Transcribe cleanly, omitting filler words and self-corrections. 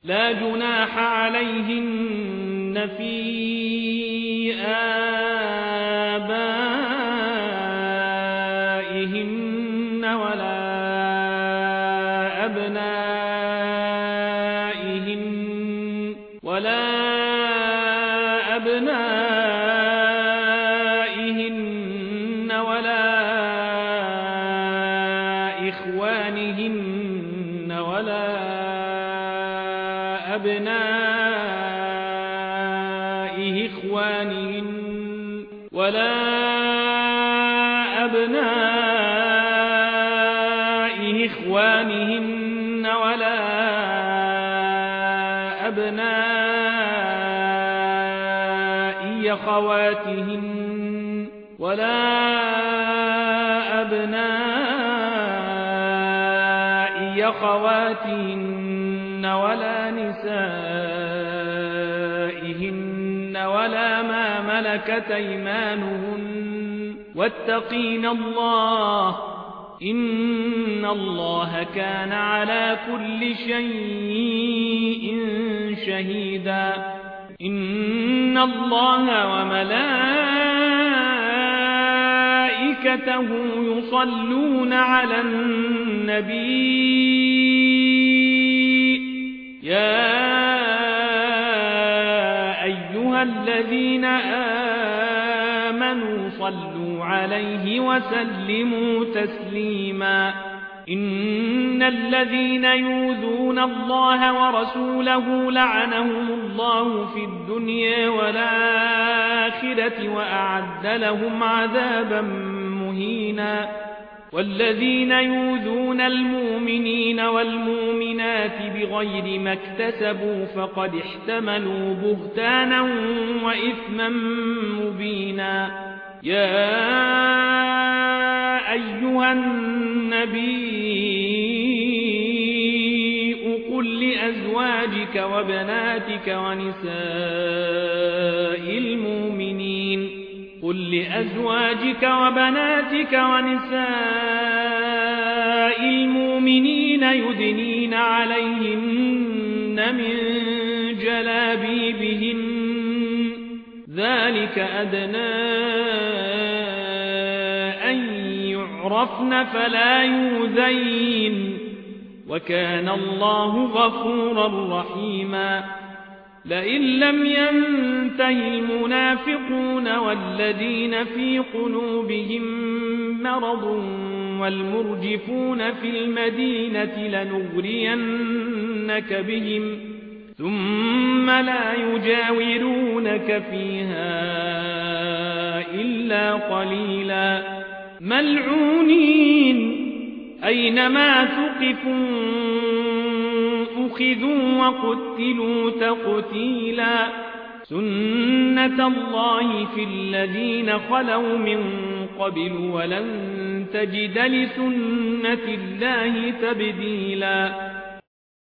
لا جناح عليهن في آبائهن أبنائهن ولا إخوانهن ولا أبناء إخوانهن ولا أبناء أخواتهن ولا نسائهن ولا ما ملكت أيمانهن واتقين الله إن الله كان على كل شيء شهيدا إن الله وملائكته يصلون على النبي يا أيها الذين آمنوا صلوا عليه وسلموا تسليما إن الذين يؤذون الله ورسوله لعنهم الله في الدنيا والآخرة وأعد لهم عذابا مهينا والذين يؤذون المؤمنين والمؤمنات بغير ما اكتسبوا فقد احتملوا بهتانا وإثما مبينا يا أيها النبي قل لأزواجك وبناتك ونساء المؤمنين يدنين عليهن من جلابيبهن ذلك أدنى أن يعرفن فلا يؤذين وكان الله غفورا رحيما لئن لم ينته المنافقون والذين في قلوبهم مرض والمرجفون في المدينة لنغرينك بهم ثم لا يجاورونك فيها إلا قليلا ملعونين أينما ثقفوا أخذوا وقتلوا تقتيلا سنة الله في الذين خلوا من قبل ولن تجد لسنة الله تبديلا